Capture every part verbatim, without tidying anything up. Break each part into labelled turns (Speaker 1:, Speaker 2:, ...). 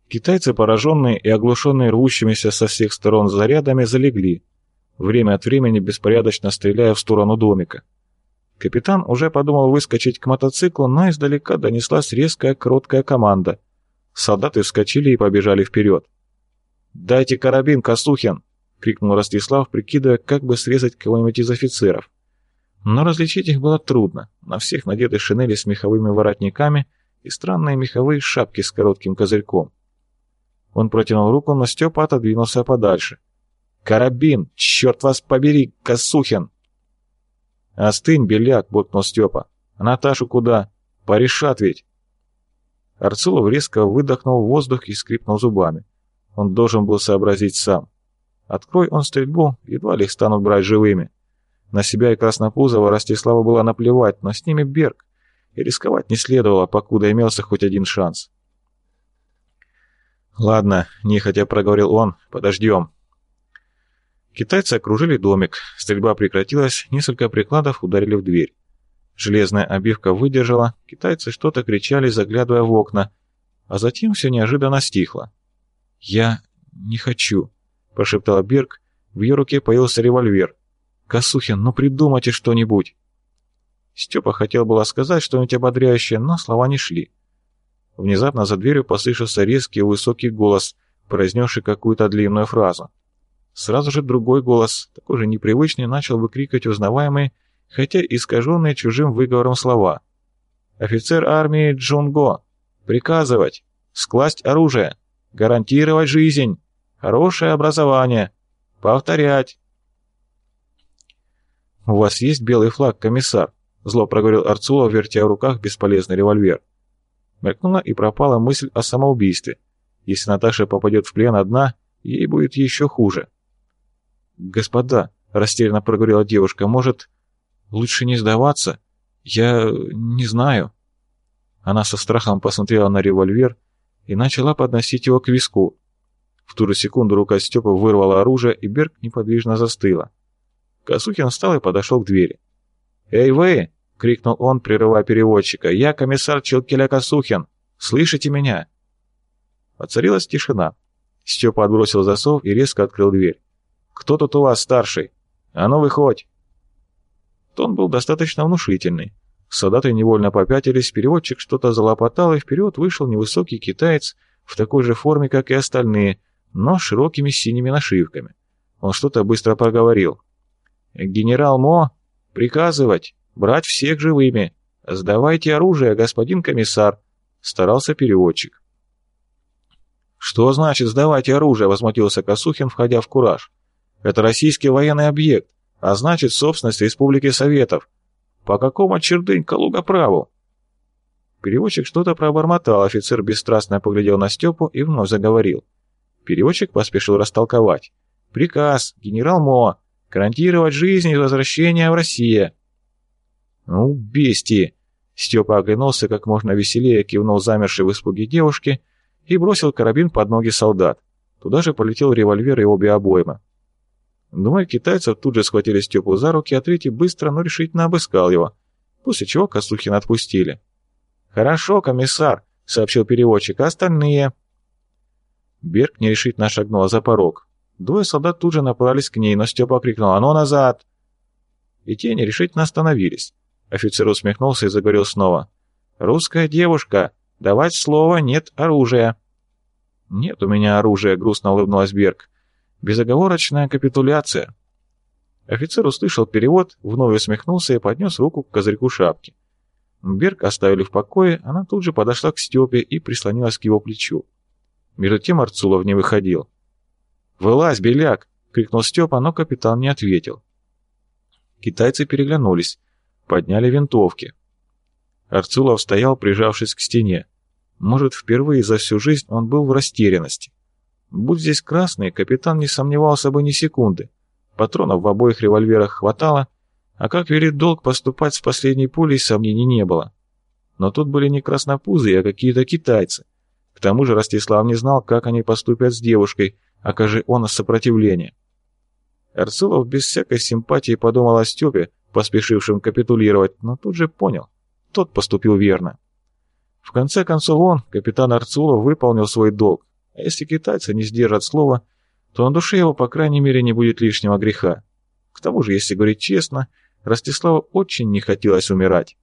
Speaker 1: Китайцы, пораженные и оглушенные рвущимися со всех сторон зарядами, залегли, время от времени беспорядочно стреляя в сторону домика. Капитан уже подумал выскочить к мотоциклу, но издалека донеслась резкая короткая команда. Солдаты вскочили и побежали вперед. «Дайте карабин, Косухин!» — крикнул Ростислав, прикидывая, как бы срезать кого-нибудь из офицеров. Но различить их было трудно. На всех надеты шинели с меховыми воротниками и странные меховые шапки с коротким козырьком. Он протянул руку, но Степа отодвинулся подальше. «Карабин! Черт вас побери, Косухин!» «Остынь, беляк!» — буркнул Степа. «А Наташу куда? Порешат ведь!» Арцулов резко выдохнул в воздух и скрипнул зубами. Он должен был сообразить сам. Открой он стрельбу, едва ли их станут брать живыми. На себя и Краснопузова Ростиславу было наплевать, но с ними Берг, и рисковать не следовало, покуда имелся хоть один шанс. «Ладно», — нехотя проговорил он, — «подождем». Китайцы окружили домик, стрельба прекратилась, несколько прикладов ударили в дверь. Железная обивка выдержала, китайцы что-то кричали, заглядывая в окна, а затем все неожиданно стихло. «Я не хочу», — прошептала Берг, в ее руке появился револьвер. «Косухин, ну придумайте что-нибудь!» Степа хотел было сказать что-нибудь ободряющее, но слова не шли. Внезапно за дверью послышался резкий высокий голос, произнесший какую-то длинную фразу. Сразу же другой голос, такой же непривычный, начал выкрикивать узнаваемые, хотя искаженные чужим выговором слова. «Офицер армии Джунго! Приказывать! Скласть оружие! Гарантировать жизнь! Хорошее образование! Повторять!» «У вас есть белый флаг, комиссар?» — зло проговорил Арцулов, вертя в руках бесполезный револьвер. Мелькнула и пропала мысль о самоубийстве. Если Наташа попадет в плен одна, ей будет еще хуже. «Господа», — растерянно проговорила девушка, — «может, лучше не сдаваться? Я не знаю». Она со страхом посмотрела на револьвер и начала подносить его к виску. В ту же секунду рука Степы вырвала оружие, и Берг неподвижно застыла. Косухин встал и подошел к двери. «Эй вы!» — крикнул он, прерывая переводчика. «Я комиссар Челкеля Косухин! Слышите меня?» Воцарилась тишина. Степа отбросил засов и резко открыл дверь. «Кто тут у вас старший? А ну, выходь!» Тон был достаточно внушительный. Солдаты невольно попятились, переводчик что-то залопотал, и вперед вышел невысокий китаец в такой же форме, как и остальные, но с широкими синими нашивками. Он что-то быстро проговорил. «Генерал Мо, приказывать, брать всех живыми. Сдавайте оружие, господин комиссар», — старался переводчик. «Что значит «сдавайте оружие»?» — возмутился Косухин, входя в кураж. «Это российский военный объект, а значит, собственность Республики Советов. По какому чердынь Калуга праву?» Переводчик что-то пробормотал, офицер бесстрастно поглядел на Степу и вновь заговорил. Переводчик поспешил растолковать. «Приказ, генерал Мо, гарантировать жизнь и возвращение в Россию». «Ну, бестии!» Степа оглянулся как можно веселее, кивнул замершей в испуге девушке и бросил карабин под ноги солдат. Туда же полетел револьвер и обе обоймы. Двое китайцев тут же схватили Степу за руки, а третий быстро, но решительно обыскал его, после чего Косухина отпустили. «Хорошо, комиссар», — сообщил переводчик, — «а остальные?» Берг нерешительно шагнула за порог. Двое солдат тут же направились к ней, но Степа крикнул: «А ну назад!» И те нерешительно остановились. Офицер усмехнулся и заговорил снова. «Русская девушка, давать слово, нет оружия». «Нет у меня оружия», — грустно улыбнулась Берг. «Безоговорочная капитуляция». Офицер услышал перевод, вновь усмехнулся и поднес руку к козырьку шапки. Берг оставили в покое, она тут же подошла к Степе и прислонилась к его плечу. Между тем Арцулов не выходил. «Вылазь, беляк!» — крикнул Степа, но капитан не ответил. Китайцы переглянулись, подняли винтовки. Арцулов стоял, прижавшись к стене. Может, впервые за всю жизнь он был в растерянности. Будь здесь красный, капитан не сомневался бы ни секунды. Патронов в обоих револьверах хватало, а как велит долг поступать с последней пулей, сомнений не было. Но тут были не краснопузые, а какие-то китайцы. К тому же Ростислав не знал, как они поступят с девушкой, окажи он сопротивление. Арцулов без всякой симпатии подумал о Степе, поспешившем капитулировать, но тут же понял, тот поступил верно. В конце концов он, капитан Арцулов, выполнил свой долг, А если китайцы не сдержат слова, то на душе его, по крайней мере, не будет лишнего греха. К тому же, если говорить честно, Ростиславу очень не хотелось умирать.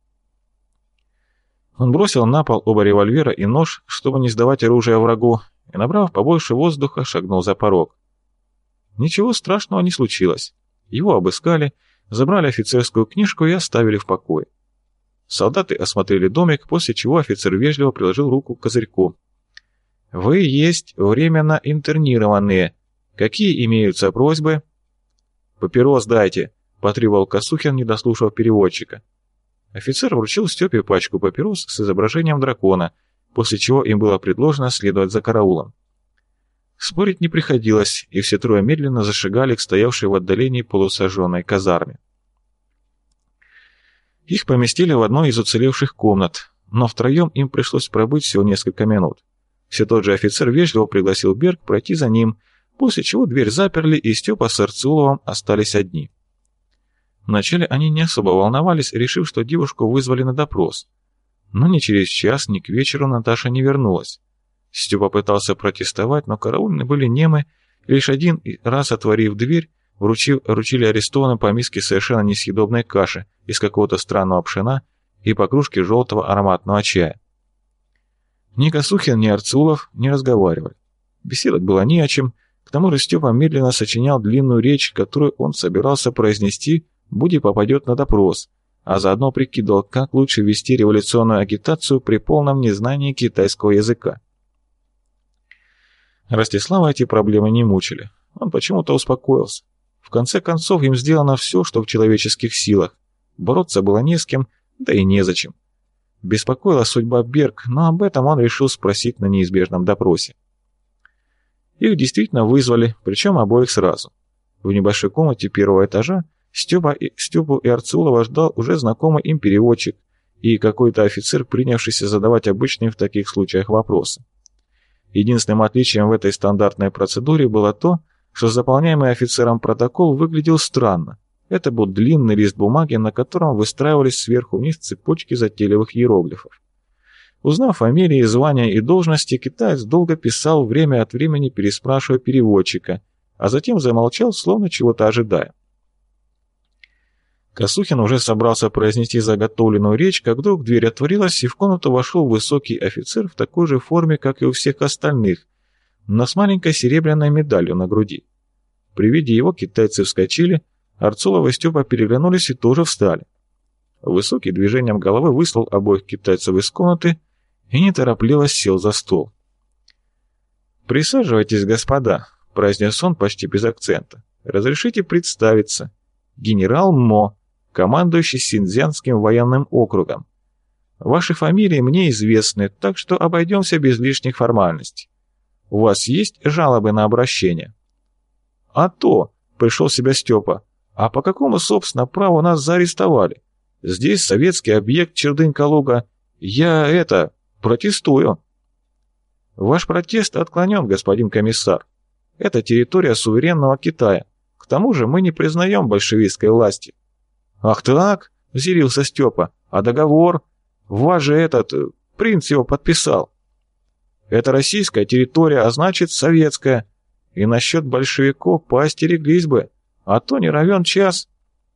Speaker 1: Он бросил на пол оба револьвера и нож, чтобы не сдавать оружие врагу, и, набрав побольше воздуха, шагнул за порог. Ничего страшного не случилось. Его обыскали, забрали офицерскую книжку и оставили в покое. Солдаты осмотрели домик, после чего офицер вежливо приложил руку к козырьку. «Вы есть временно интернированные. Какие имеются просьбы?» «Папирос дайте», — потребовал Косухин, не дослушав переводчика. Офицер вручил Степе пачку папирос с изображением дракона, после чего им было предложено следовать за караулом. Спорить не приходилось, и все трое медленно зашагали к стоявшей в отдалении полусожженной казарме. Их поместили в одной из уцелевших комнат, но втроем им пришлось пробыть всего несколько минут. Все тот же офицер вежливо пригласил Берг пройти за ним, после чего дверь заперли, и Степа с Арцуловым остались одни. Вначале они не особо волновались, решив, что девушку вызвали на допрос. Но ни через час, ни к вечеру Наташа не вернулась. Степа пытался протестовать, но караульные были немы, и лишь один раз, отворив дверь, вручив, вручили арестованным по миске совершенно несъедобной каши из какого-то странного пшена и по кружке желтого ароматного чая. Ни Косухин, ни Арцулов не разговаривали. Беседовать было не о чем, к тому же Степа медленно сочинял длинную речь, которую он собирался произнести, будь и попадет на допрос, а заодно прикидывал, как лучше вести революционную агитацию при полном незнании китайского языка. Ростислава эти проблемы не мучили. Он почему-то успокоился. В конце концов, им сделано все, что в человеческих силах. Бороться было не с кем, да и незачем. Беспокоила судьба Берг, но об этом он решил спросить на неизбежном допросе. Их действительно вызвали, причем обоих сразу. В небольшой комнате первого этажа Степа и, Степу и Арцулова ждал уже знакомый им переводчик и какой-то офицер, принявшийся задавать обычные в таких случаях вопросы. Единственным отличием в этой стандартной процедуре было то, что заполняемый офицером протокол выглядел странно. Это был длинный лист бумаги, на котором выстраивались сверху вниз цепочки затейливых иероглифов. Узнав фамилии, звания и должности, китаец долго писал, время от времени переспрашивая переводчика, а затем замолчал, словно чего-то ожидая. Косухин уже собрался произнести заготовленную речь, как вдруг дверь отворилась, и в комнату вошел высокий офицер в такой же форме, как и у всех остальных, но с маленькой серебряной медалью на груди. При виде его китайцы вскочили, Арцулов и Степа переглянулись и тоже встали. Высокий движением головы выслал обоих китайцев из комнаты и неторопливо сел за стол. «Присаживайтесь, господа», — произнес он почти без акцента. «Разрешите представиться. Генерал Мо, командующий Синьцзянским военным округом. Ваши фамилии мне известны, так что обойдемся без лишних формальностей. У вас есть жалобы на обращение?» «А то», — пришел в себя Степа, — «а по какому, собственно, праву нас заарестовали? Здесь советский объект Чердынь-Калуга. Я это, протестую». «Ваш протест отклонен, господин комиссар. Это территория суверенного Китая. К тому же мы не признаем большевистской власти». «Ах так?» — взъярился Степа. «А договор? Вас же этот, принц его подписал». «Это российская территория, а значит советская. И насчет большевиков поостереглись бы, а то не равен час».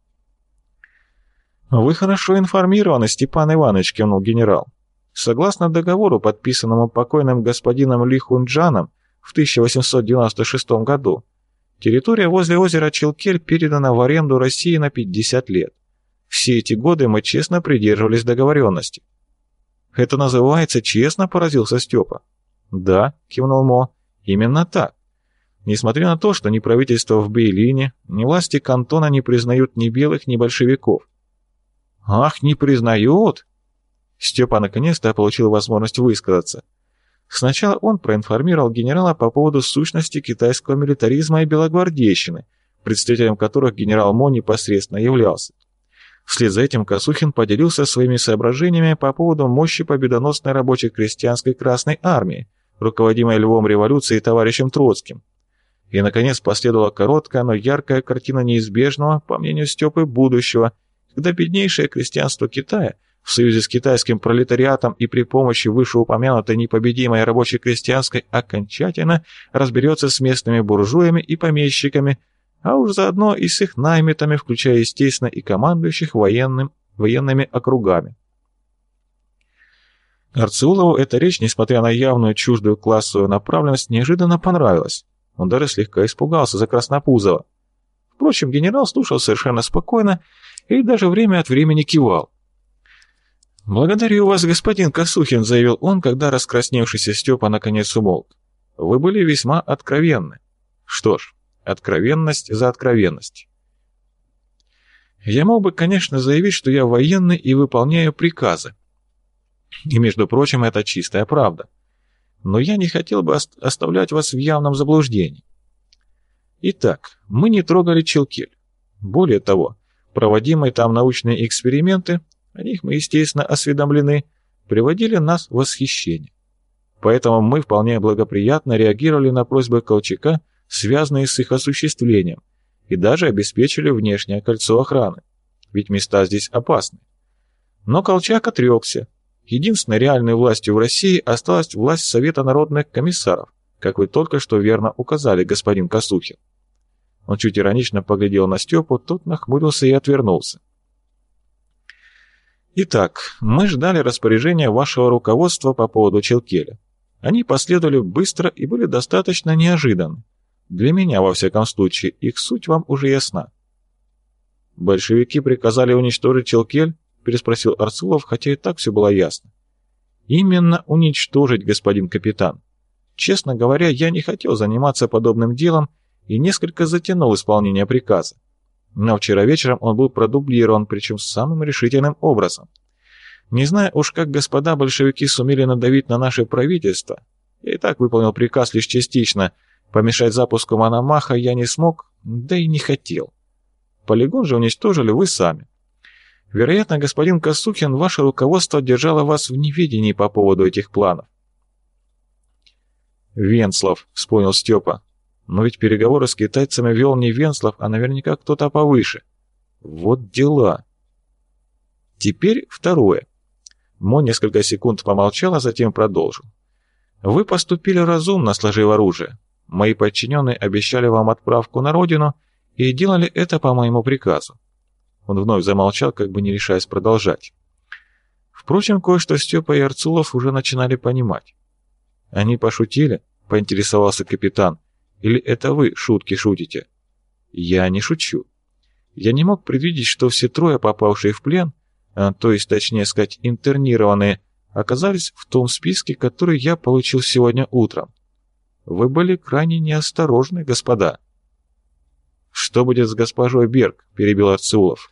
Speaker 1: «Вы хорошо информированы, Степан Иванович», — кивнул генерал. «Согласно договору, подписанному покойным господином Ли Хунджаном в тысяча восемьсот девяносто шестом году, территория возле озера Челкель передана в аренду России на пятьдесят лет. Все эти годы мы честно придерживались договоренности». «Это называется честно?» — поразился Степа. «Да», — кивнул Мо, — «именно так. Несмотря на то, что ни правительство в Бейлине, ни власти кантона не признают ни белых, ни большевиков». «Ах, не признают?» Степа наконец-то получил возможность высказаться. Сначала он проинформировал генерала по поводу сущности китайского милитаризма и белогвардейщины, представителем которых генерал Мо непосредственно являлся. Вслед за этим Косухин поделился своими соображениями по поводу мощи победоносной рабоче-крестьянской Красной Армии, руководимой львом революции и товарищем Троцким. И, наконец, последовала короткая, но яркая картина неизбежного, по мнению Степы, будущего, когда беднейшее крестьянство Китая в союзе с китайским пролетариатом и при помощи вышеупомянутой непобедимой рабоче-крестьянской окончательно разберется с местными буржуями и помещиками, а уж заодно и с их наймитами, включая, естественно, и командующих военным, военными округами. Арцеулову эта речь, несмотря на явную чуждую классовую направленность, неожиданно понравилась. Он даже слегка испугался за Краснопузова. Впрочем, генерал слушал совершенно спокойно и даже время от времени кивал. «Благодарю вас, господин Косухин», — заявил он, когда раскрасневшийся Степа наконец умолк. «Вы были весьма откровенны». «Что ж, откровенность за откровенность. Я мог бы, конечно, заявить, что я военный и выполняю приказы. И, между прочим, это чистая правда. Но я не хотел бы оставлять вас в явном заблуждении. Итак, мы не трогали Челкель. Более того, проводимые там научные эксперименты, о них мы, естественно, осведомлены, приводили нас в восхищение. Поэтому мы вполне благоприятно реагировали на просьбы Колчака, связанные с их осуществлением, и даже обеспечили внешнее кольцо охраны, ведь места здесь опасны. Но Колчак отрекся. Единственной реальной властью в России осталась власть Совета народных комиссаров, как вы только что верно указали, господин Косухин. Он чуть иронично поглядел на Степу, тот нахмурился и отвернулся. Итак, мы ждали распоряжения вашего руководства по поводу Челкеля. Они последовали быстро и были достаточно неожиданны. Для меня, во всяком случае, их суть вам уже ясна. «Большевики приказали уничтожить Челкель?» — переспросил Арцулов, хотя и так все было ясно. «Именно уничтожить, господин капитан. Честно говоря, я не хотел заниматься подобным делом и несколько затянул исполнение приказа. Но вчера вечером он был продублирован, причем самым решительным образом. Не знаю уж, как господа большевики сумели надавить на наше правительство. Я и так выполнил приказ лишь частично. Помешать запуску Мономаха я не смог, да и не хотел. Полигон же уничтожили вы сами. Вероятно, господин Косухин, ваше руководство держало вас в неведении по поводу этих планов». «Венслов», — вспомнил Степа. «Но ведь переговоры с китайцами вел не Венслов, а наверняка кто-то повыше. Вот дела». «Теперь второе». Мо несколько секунд помолчал, а затем продолжил. «Вы поступили разумно, сложив оружие. Мои подчиненные обещали вам отправку на родину и делали это по моему приказу». Он вновь замолчал, как бы не решаясь продолжать. Впрочем, кое-что Степа и Арцулов уже начинали понимать. «Они пошутили?» — поинтересовался капитан. «Или это вы шутки шутите?» «Я не шучу. Я не мог предвидеть, что все трое, попавшие в плен, а, то есть, точнее сказать, интернированные, оказались в том списке, который я получил сегодня утром. Вы были крайне неосторожны, господа». «Что будет с госпожой Берг?» — перебил Арцулов.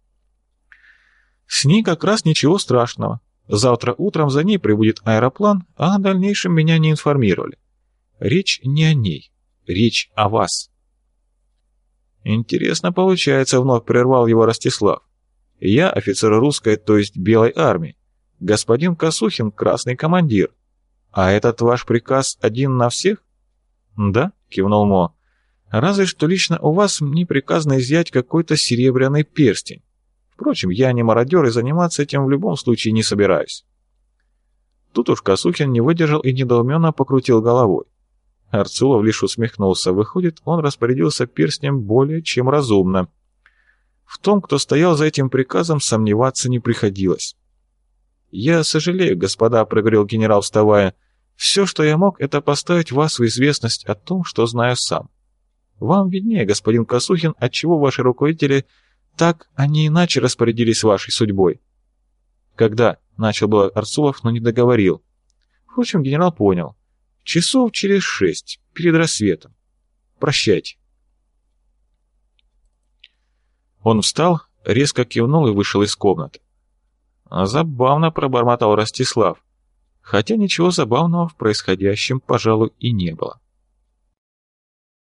Speaker 1: «С ней как раз ничего страшного. Завтра утром за ней прибудет аэроплан, а о дальнейшем меня не информировали. Речь не о ней, речь о вас». «Интересно получается», — вновь прервал его Ростислав. «Я офицер русской, то есть белой армии. Господин Косухин — красный командир. А этот ваш приказ один на всех?» «Да», — кивнул Мо. «Разве что лично у вас мне приказано изъять какой-то серебряный перстень. Впрочем, я не мародер и заниматься этим в любом случае не собираюсь». Тут уж Косухин не выдержал и недоуменно покрутил головой. Арцулов лишь усмехнулся. Выходит, он распорядился перстнем более чем разумно. В том, кто стоял за этим приказом, сомневаться не приходилось. «Я сожалею, господа», — проговорил генерал, вставая. «Все, что я мог, это поставить вас в известность о том, что знаю сам. Вам виднее, господин Косухин, отчего ваши руководители так, а не иначе распорядились вашей судьбой». «Когда?» — начал было Арцулов, но не договорил. Впрочем, генерал понял. «Часов через шесть, перед рассветом. Прощайте». Он встал, резко кивнул и вышел из комнаты. «Забавно», — пробормотал Ростислав, хотя ничего забавного в происходящем, пожалуй, и не было.